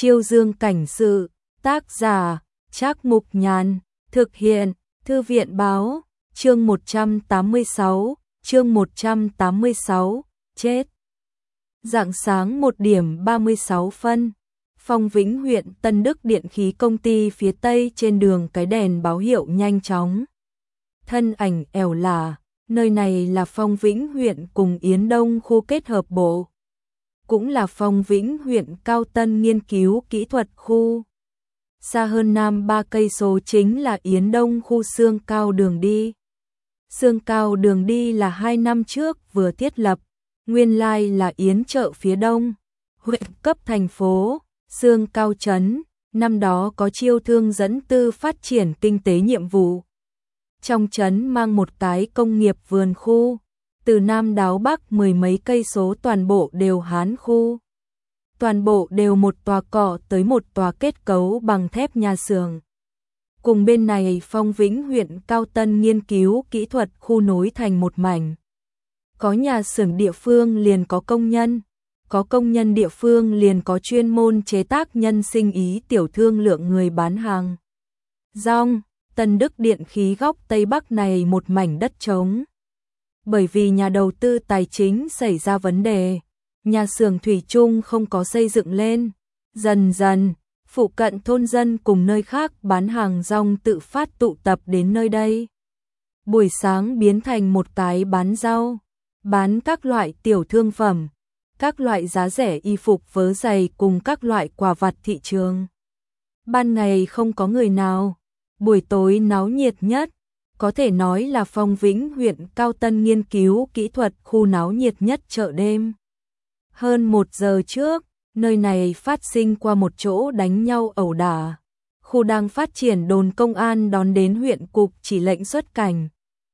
Chiêu dương cảnh sự, tác giả, Trác Mục Nhàn, thực hiện, Thư viện báo, chương 186, chết. Rạng sáng 1:36, Phong Vĩnh huyện Tân Đức điện khí công ty phía tây trên đường cái đèn báo hiệu nhanh chóng. Thân ảnh ẻo lả, nơi này là Phong Vĩnh huyện cùng Yến Đông khu kết hợp bộ. Cũng là Phong Vĩnh huyện Cao Tân nghiên cứu kỹ thuật khu. Xa hơn nam 3 cây số chính là Yến Đông khu xương cao đường đi. Xương cao đường đi là 2 năm trước vừa thiết lập, nguyên lai là Yến chợ phía đông, huyện cấp thành phố, xương cao trấn, năm đó có chiêu thương dẫn tư phát triển kinh tế nhiệm vụ. Trong trấn mang một cái công nghiệp vườn khu, từ nam đáo bắc 10 mấy cây số toàn bộ đều Hán khu. Toàn bộ đều một tòa cỏ tới một tòa kết cấu bằng thép nhà xưởng. Cùng bên này Phong Vĩnh huyện Cao Tân nghiên cứu kỹ thuật khu nối thành một mảnh. Có nhà xưởng địa phương liền có công nhân, có công nhân địa phương liền có chuyên môn chế tác nhân sinh ý tiểu thương lượng người bán hàng. Rong, Tân Đức điện khí góc Tây Bắc này một mảnh đất trống. Bởi vì nhà đầu tư tài chính xảy ra vấn đề, nhà xưởng thủy chung không có xây dựng lên. Dần dần, phụ cận thôn dân cùng nơi khác bán hàng rong tự phát tụ tập đến nơi đây. Buổi sáng biến thành một cái bán rau, bán các loại tiểu thương phẩm, các loại giá rẻ y phục vớ giày cùng các loại quà vặt thị trường. Ban ngày không có người nào, buổi tối náo nhiệt nhất, có thể nói là Phong Vĩnh huyện Cao Tân nghiên cứu kỹ thuật khu náo nhiệt nhất chợ đêm. Hơn 1 giờ trước, nơi này phát sinh qua một chỗ đánh nhau ẩu đả. Khu đang phát triển đồn công an đón đến huyện cục chỉ lệnh xuất cảnh.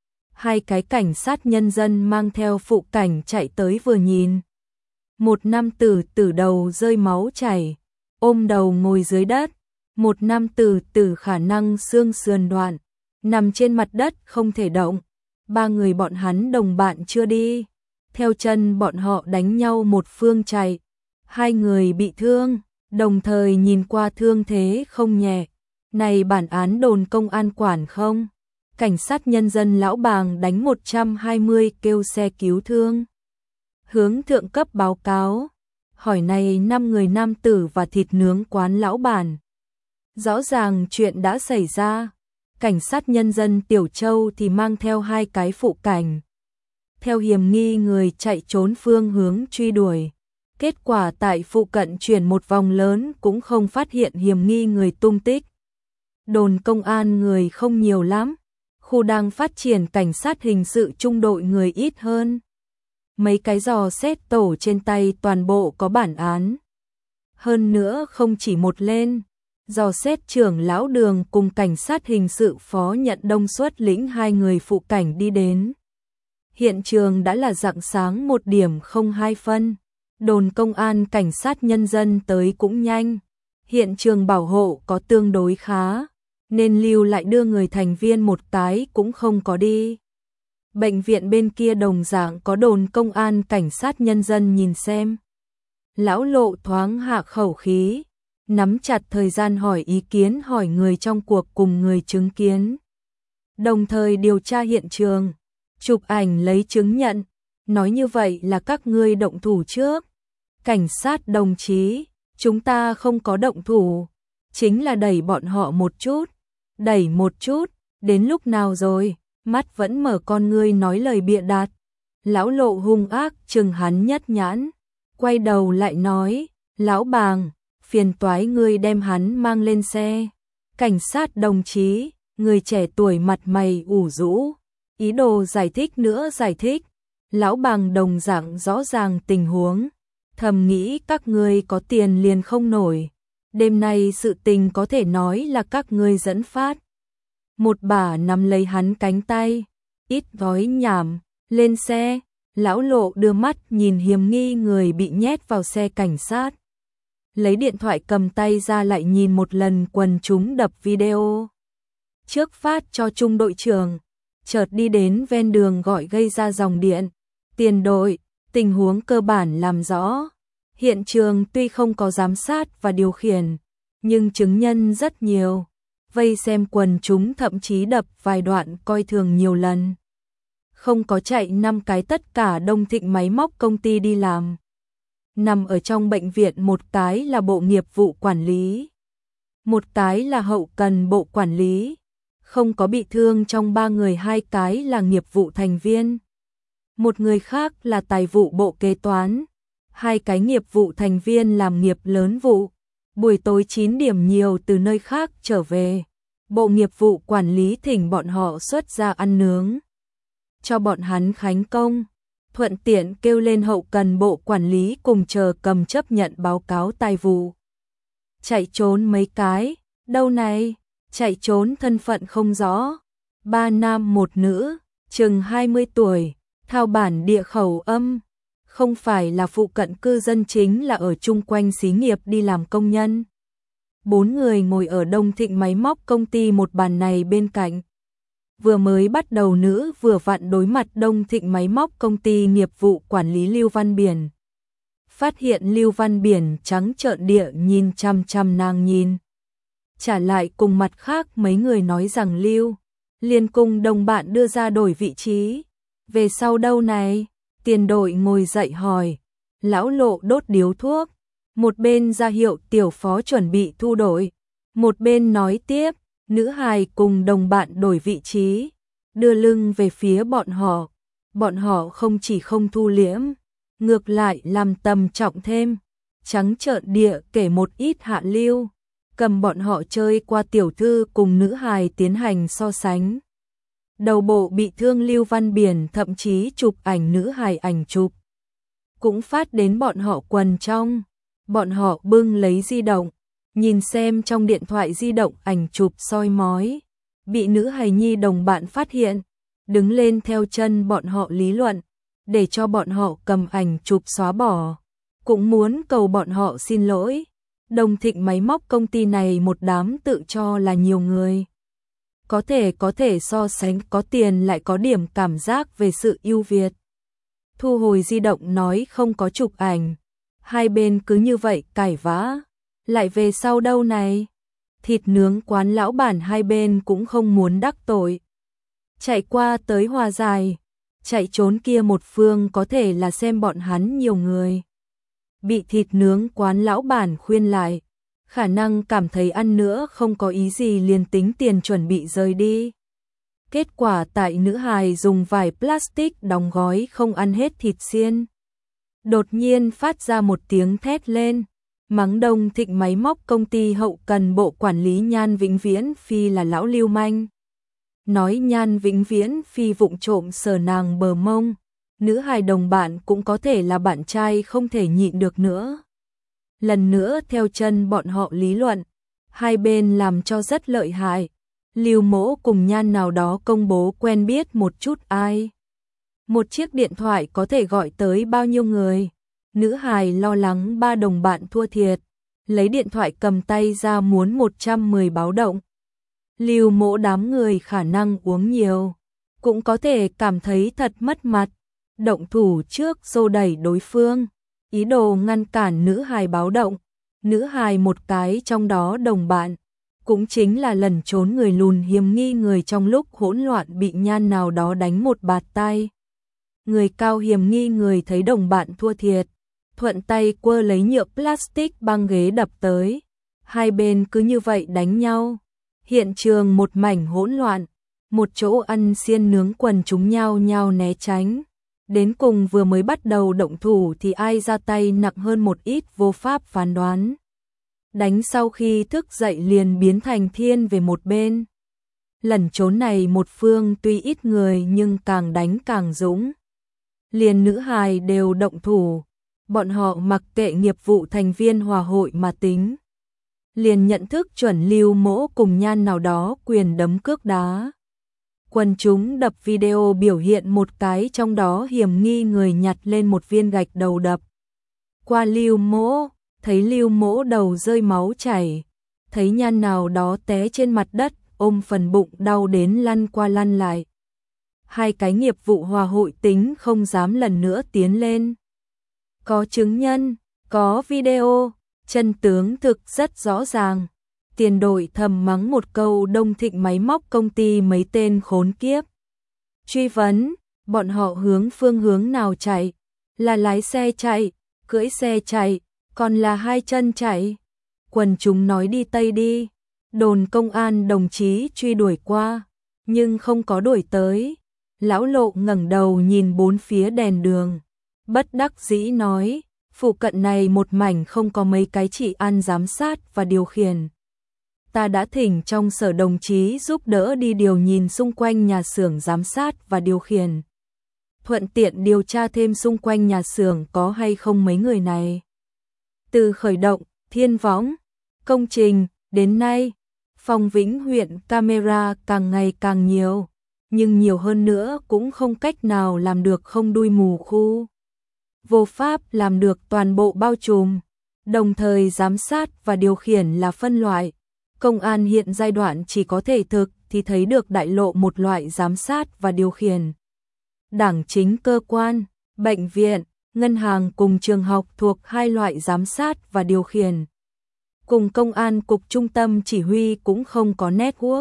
2 cái cảnh sát nhân dân mang theo phụ cảnh chạy tới vừa nhìn. Một nam tử từ đầu rơi máu chảy, ôm đầu ngồi dưới đất. Một nam tử khả năng xương sườn đoạn, nằm trên mặt đất không thể động. 3 người bọn hắn đồng bạn chưa đi. Theo chân bọn họ đánh nhau một phương chạy. 2 người bị thương, đồng thời nhìn qua thương thế không nhẹ. Này bản án đồn công an quản không? Cảnh sát nhân dân lão bàng đánh 120 kêu xe cứu thương. Hướng thượng cấp báo cáo. Hỏi này 5 người nam tử và thịt nướng quán lão bản. Rõ ràng chuyện đã xảy ra. Cảnh sát nhân dân Tiểu Châu thì mang theo 2 cái phụ cảnh. Theo hiểm nghi người chạy trốn phương hướng truy đuổi. Kết quả tại phụ cận chuyển một vòng lớn cũng không phát hiện hiểm nghi người tung tích. Đồn công an người không nhiều lắm. Khu đang phát triển cảnh sát hình sự trung đội người ít hơn. Mấy cái dò xét tổ trên tay toàn bộ có bản án. Hơn nữa không chỉ một lên. Dò xét trưởng lão đường cùng cảnh sát hình sự phó nhận đông xuất lĩnh 2 người phụ cảnh đi đến. Hiện trường đã là rạng sáng 1:02. Đồn công an cảnh sát nhân dân tới cũng nhanh. Hiện trường bảo hộ có tương đối khá, nên lưu lại đưa người thành viên một cái cũng không có đi. Bệnh viện bên kia đồng dạng có đồn công an cảnh sát nhân dân nhìn xem. Lão Lộ thoáng hạ khẩu khí, nắm chặt thời gian hỏi ý kiến hỏi người trong cuộc cùng người chứng kiến. Đồng thời điều tra hiện trường, chụp ảnh lấy chứng nhận, nói như vậy là các ngươi động thủ trước. Cảnh sát đồng chí, chúng ta không có động thủ, chính là đẩy bọn họ một chút, đẩy một chút, đến lúc nào rồi, mắt vẫn mở con ngươi nói lời bịa đặt. Lão Lộ hung ác chừng hắn nhất nhãn, quay đầu lại nói, lão bàng, phiền toái ngươi đem hắn mang lên xe. Cảnh sát đồng chí, người trẻ tuổi mặt mày ủ rũ, ý đồ giải thích nữa giải thích. Lão bàng đồng dạng rõ ràng tình huống, thầm nghĩ các ngươi có tiền liền không nổi. Đêm nay sự tình có thể nói là các ngươi dẫn phát. Một bà nắm lấy hắn cánh tay, ít nói nhảm, lên xe. Lão Lộ đưa mắt nhìn hiểm nghi người bị nhét vào xe cảnh sát. Lấy điện thoại cầm tay ra lại nhìn một lần quần chúng đập video. Trước phát cho trung đội trưởng, chợt đi đến ven đường gọi gây ra dòng điện. Tiền đội, tình huống cơ bản làm rõ. Hiện trường tuy không có giám sát và điều khiển, nhưng chứng nhân rất nhiều. Vây xem quần chúng thậm chí đập vài đoạn coi thường nhiều lần. Không có chạy 5 cái tất cả Đông Thịnh máy móc công ty đi làm. Nằm ở trong bệnh viện, một cái là bộ nghiệp vụ quản lý, một cái là hậu cần bộ quản lý. Không có bị thương trong 3 người, 2 cái là nghiệp vụ thành viên. Một người khác là tài vụ bộ kế toán. 2 cái nghiệp vụ thành viên làm nghiệp lớn vụ. Buổi tối 9 điểm nhiều từ nơi khác trở về. Bộ nghiệp vụ quản lý thỉnh bọn họ xuất ra ăn nướng cho bọn hắn khánh công. Thuận tiện kêu lên hậu cần bộ quản lý cùng chờ cầm chấp nhận báo cáo tài vụ. Chạy trốn mấy cái, đâu này, chạy trốn thân phận không rõ. 3 nam 1 nữ, chừng 20 tuổi, thao bản địa khẩu âm. Không phải là phụ cận cư dân, chính là ở chung quanh xí nghiệp đi làm công nhân. 4 người ngồi ở Đông Thịnh máy móc công ty một bàn này bên cạnh. Vừa mới bắt đầu nữ vừa vặn đối mặt Đông Thịnh máy móc công ty nghiệp vụ quản lý Lưu Văn Biển. Phát hiện Lưu Văn Biển trắng trợn địa nhìn chăm chăm nàng nhìn. Trả lại cùng mặt khác mấy người nói rằng Lưu Liên cùng đồng bạn đưa ra đổi vị trí. Về sau đâu này? Tiền đội ngồi dậy hỏi. Lão Lộ đốt điếu thuốc. Một bên ra hiệu tiểu phó chuẩn bị thu đổi. Một bên nói tiếp. Nữ hài cùng đồng bạn đổi vị trí, đưa lưng về phía bọn họ. Bọn họ không chỉ không thu liễm, ngược lại làm tầm trọng thêm. Trắng trợn địa kể một ít hạ lưu, cầm bọn họ chơi qua tiểu thư cùng nữ hài tiến hành so sánh. Đầu bộ bị thương Lưu Văn Biển thậm chí chụp ảnh nữ hài ảnh chụp. Cũng phát đến bọn họ quần trong. Bọn họ bưng lấy di động. Nhìn xem trong điện thoại di động ảnh chụp soi mói, bị nữ hài nhi đồng bạn phát hiện, đứng lên theo chân bọn họ lý luận, để cho bọn họ cầm ảnh chụp xóa bỏ, cũng muốn cầu bọn họ xin lỗi. Đông Thịnh máy móc công ty này một đám tự cho là nhiều người. Có thể so sánh, có tiền lại có điểm cảm giác về sự ưu việt. Thu hồi di động nói không có chụp ảnh, hai bên cứ như vậy cãi vã. Lại về sau đâu này? Thịt nướng quán lão bản hai bên cũng không muốn đắc tội. Chạy qua tới hòa giải. Chạy trốn kia một phương có thể là xem bọn hắn nhiều người. Bị thịt nướng quán lão bản khuyên lại. Khả năng cảm thấy ăn nữa không có ý gì, liền tính tiền chuẩn bị rời đi. Kết quả tại nữ hài dùng vải plastic đóng gói không ăn hết thịt xiên. Đột nhiên phát ra một tiếng thét lên. Mắng Đông Thịnh máy móc công ty hậu cần bộ quản lý Nhan Vĩnh Viễn Phi là lão lưu manh. Nói Nhan Vĩnh Viễn Phi vụng trộm sờ nàng bờ mông. Nữ hài đồng bạn cũng có thể là bạn trai, không thể nhịn được nữa. Lần nữa theo chân bọn họ lý luận. Hai bên làm cho rất lợi hại. Lưu Mỗ cùng Nhan nào đó công bố quen biết một chút ai. Một chiếc điện thoại có thể gọi tới bao nhiêu người. Nữ hài lo lắng 3 đồng bạn thua thiệt, lấy điện thoại cầm tay ra muốn 110 báo động. Lưu Mỗ đám người khả năng uống nhiều, cũng có thể cảm thấy thật mất mặt, động thủ trước xô đẩy đối phương, ý đồ ngăn cản nữ hài báo động. Nữ hài một cái trong đó đồng bạn, cũng chính là lẩn trốn người lùn hiểm nghi người trong lúc hỗn loạn bị Nhan nào đó đánh một bạt tay. Người cao hiểm nghi người thấy đồng bạn thua thiệt, thuận tay quơ lấy nhựa plastic băng ghế đập tới. Hai bên cứ như vậy đánh nhau. Hiện trường một mảnh hỗn loạn. Một chỗ ăn xiên nướng quần chúng nhao nhao né tránh. Đến cùng vừa mới bắt đầu động thủ thì ai ra tay nặng hơn một ít vô pháp phán đoán. Đánh sau khi thức dậy liền biến thành thiên về một bên. Lẩn trốn này một phương tuy ít người nhưng càng đánh càng dũng. Liền nữ hài đều động thủ. Bọn họ mặc kệ nghiệp vụ thành viên hòa hội mà tính. Liền nhận thức chuẩn Lưu Mỗ cùng Nhan nào đó quyền đấm cước đá. Quần chúng đập video biểu hiện một cái trong đó hiểm nghi người nhặt lên một viên gạch đầu đập qua Lưu Mỗ, thấy Lưu Mỗ đầu rơi máu chảy, thấy Nhan nào đó té trên mặt đất, ôm phần bụng đau đến lăn qua lăn lại. Hai cái nghiệp vụ hòa hội tính không dám lần nữa tiến lên. Có chứng nhân, Có video, chân tướng thực rất rõ ràng. Tiền đội thầm mắng một câu Đông Thịnh máy móc công ty mấy tên khốn kiếp. Truy vấn, bọn họ hướng phương hướng nào chạy? Là lái xe chạy, cưỡi xe chạy, còn là hai chân chạy? Quần chúng nói đi Tây đi. Đồn công an đồng chí truy đuổi qua, nhưng không có đuổi tới. Lão Lộ ngẩng đầu nhìn bốn phía đèn đường, bất đắc dĩ nói, phụ cận này một mảnh không có mấy cái trị an giám sát và điều khiển. Ta đã thỉnh trong sở đồng chí giúp đỡ đi điều nhìn xung quanh nhà xưởng giám sát và điều khiển. Thuận tiện điều tra thêm xung quanh nhà xưởng có hay không mấy người này. Từ khởi động, Thiên Võng, công trình, đến nay, Phong Vĩnh huyện camera càng ngày càng nhiều, nhưng nhiều hơn nữa cũng không cách nào làm được không đuôi mù khu. Vô pháp làm được toàn bộ bao trùm, đồng thời giám sát và điều khiển là phân loại. Công an hiện giai đoạn chỉ có thể thực thì thấy được đại lộ một loại giám sát và điều khiển. Đảng chính cơ quan, bệnh viện, ngân hàng cùng trường học thuộc hai loại giám sát và điều khiển. Cùng công an cục trung tâm chỉ huy cũng không có network.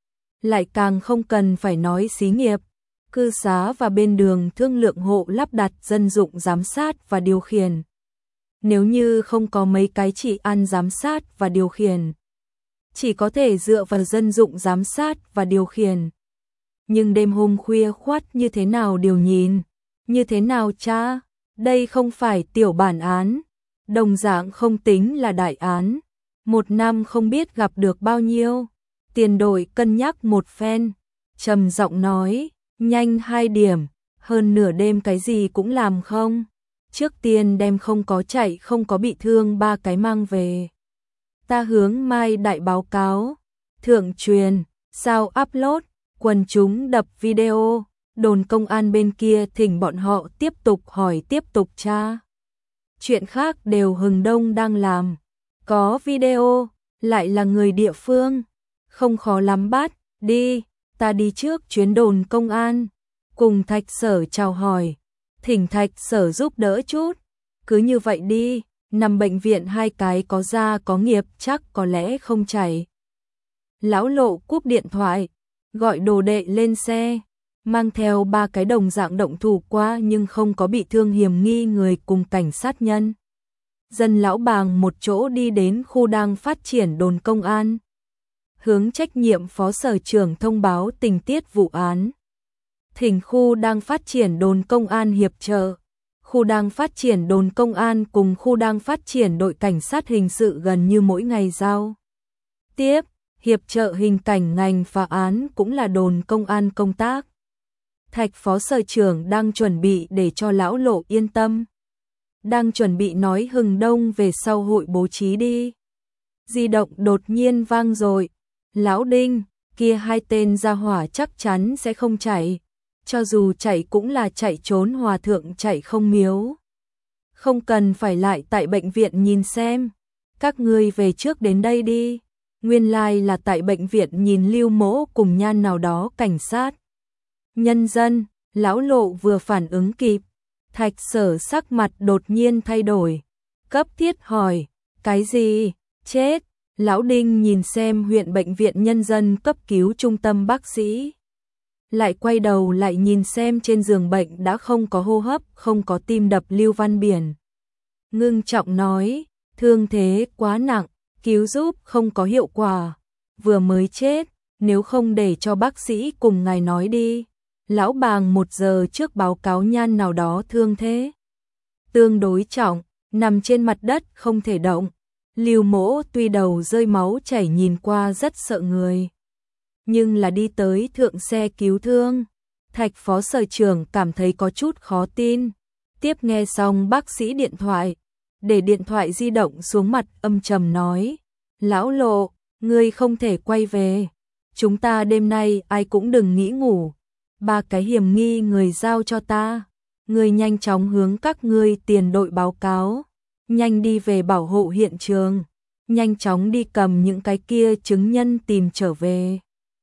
Lại càng không cần phải nói xí nghiệp, cư xá và bên đường thương lượng hộ lắp đặt dân dụng giám sát và điều khiển. Nếu như không có mấy cái trị an giám sát và điều khiển, chỉ có thể dựa vào dân dụng giám sát và điều khiển. Nhưng đêm hôm khuya khoắt như thế nào điều nhìn, như thế nào cha, đây không phải tiểu bản án, đồng dạng không tính là đại án. Một năm không biết gặp được bao nhiêu. Tiền đội cân nhắc một phen, trầm giọng nói, nhanh 2 điểm, hơn nửa đêm cái gì cũng làm không. Trước tiên đem không có chạy không có bị thương 3 cái mang về. Ta hướng mai đại báo cáo, thượng truyền, sao upload, quần chúng đập video, đồn công an bên kia thỉnh bọn họ tiếp tục hỏi tiếp tục tra. Chuyện khác đều Hừng Đông đang làm, có video, lại là người địa phương, không khó lắm bắt, đi, ta đi trước chuyến đồn công an, cùng Thạch Sở chào hỏi, thỉnh Thạch Sở giúp đỡ chút, cứ như vậy đi. Nằm bệnh viện 2 cái có gia có nghiệp chắc có lẽ không chảy. Lão Lộ cúp điện thoại, gọi đồ đệ lên xe, mang theo 3 cái đồng dạng động thủ qua nhưng không có bị thương hiểm nghi người cùng cảnh sát nhân. Dân lão bàng một chỗ đi đến khu đang phát triển đồn công an. Hướng trách nhiệm phó sở trưởng thông báo tình tiết vụ án. Thỉnh khu đang phát triển đồn công an hiệp trợ. Khu đang phát triển đồn công an cùng khu đang phát triển đội cảnh sát hình sự gần như mỗi ngày giao tiếp, hiệp trợ hình cảnh ngành phá án cũng là đồn công an công tác. Thạch phó sở trưởng đang chuẩn bị để cho lão Lộ yên tâm. Đang chuẩn bị nói Hừng Đông về sau hội bố trí đi. Di động đột nhiên vang rồi. Lão Đinh, kia 2 tên gia hỏa chắc chắn sẽ không chạy. Cho dù chạy cũng là chạy trốn hòa thượng chạy không miếu. Không cần phải lại tại bệnh viện nhìn xem. Các ngươi về trước đến đây đi. Nguyên lai là tại bệnh viện nhìn Lưu Mỗ cùng nhan nào đó cảnh sát. Nhân dân, lão Lộ vừa phản ứng kịp. Thạch Sở sắc mặt đột nhiên thay đổi. Cấp thiết hỏi, cái gì? Chết. Lão Đinh nhìn xem huyện bệnh viện nhân dân cấp cứu trung tâm bác sĩ. Lại quay đầu lại nhìn xem trên giường bệnh đã không có hô hấp, không có tim đập Lưu Văn Biển. Ngưng trọng nói, thương thế quá nặng, cứu giúp không có hiệu quả, vừa mới chết, nếu không để cho bác sĩ cùng ngài nói đi. Lão bàng 1 giờ trước báo cáo nhan nào đó thương thế tương đối trọng, nằm trên mặt đất không thể động. Lưu Mỗ tuy đầu rơi máu chảy nhìn qua rất sợ người, nhưng là đi tới thượng xe cứu thương. Thạch phó sở trưởng cảm thấy có chút khó tin. Tiếp nghe xong bác sĩ điện thoại, để điện thoại di động xuống mặt âm trầm nói, lão Lộ, ngươi không thể quay về. Chúng ta đêm nay ai cũng đừng nghĩ ngủ. 3 cái hiểm nghi người giao cho ta. Ngươi nhanh chóng hướng các ngươi tiền đội báo cáo. Nhanh đi về bảo hộ hiện trường. Nhanh chóng đi cầm những cái kia chứng nhân tìm trở về.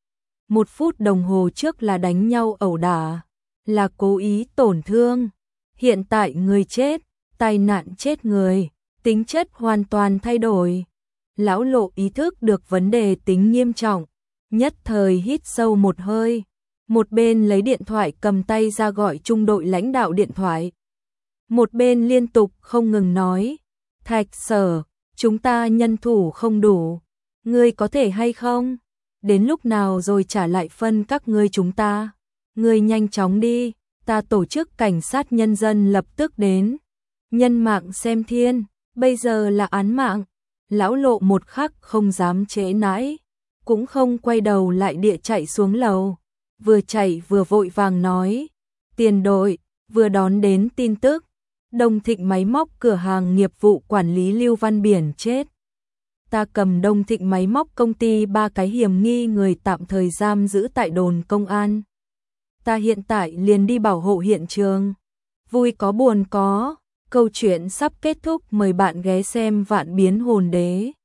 1 phút đồng hồ trước là đánh nhau ẩu đả, là cố ý tổn thương. Hiện tại người chết, tai nạn chết người, tính chất hoàn toàn thay đổi. Lão Lộ ý thức được vấn đề tính nghiêm trọng, nhất thời hít sâu một hơi, một bên lấy điện thoại cầm tay ra gọi trung đội lãnh đạo điện thoại. Một bên liên tục không ngừng nói, Thạch Sở, chúng ta nhân thủ không đủ, ngươi có thể hay không? Đến lúc nào rồi trả lại phân các ngươi chúng ta? Ngươi nhanh chóng đi, ta tổ chức cảnh sát nhân dân lập tức đến. Nhân mạng xem thiên, bây giờ là án mạng. Lão Lộ một khắc không dám trễ nãi, cũng không quay đầu lại địa chạy xuống lầu. Vừa chạy vừa vội vàng nói, tiền đội, vừa đón đến tin tức, Đông Thịnh máy móc cửa hàng nghiệp vụ quản lý Lưu Văn Biển chết. Ta cầm Đông Thịnh máy móc công ty 3 cái hiểm nghi người tạm thời giam giữ tại đồn công an. Ta hiện tại liền đi bảo hộ hiện trường. Vui có buồn có, câu chuyện sắp kết thúc, mời bạn ghé xem Vạn Biến Hồn Đế.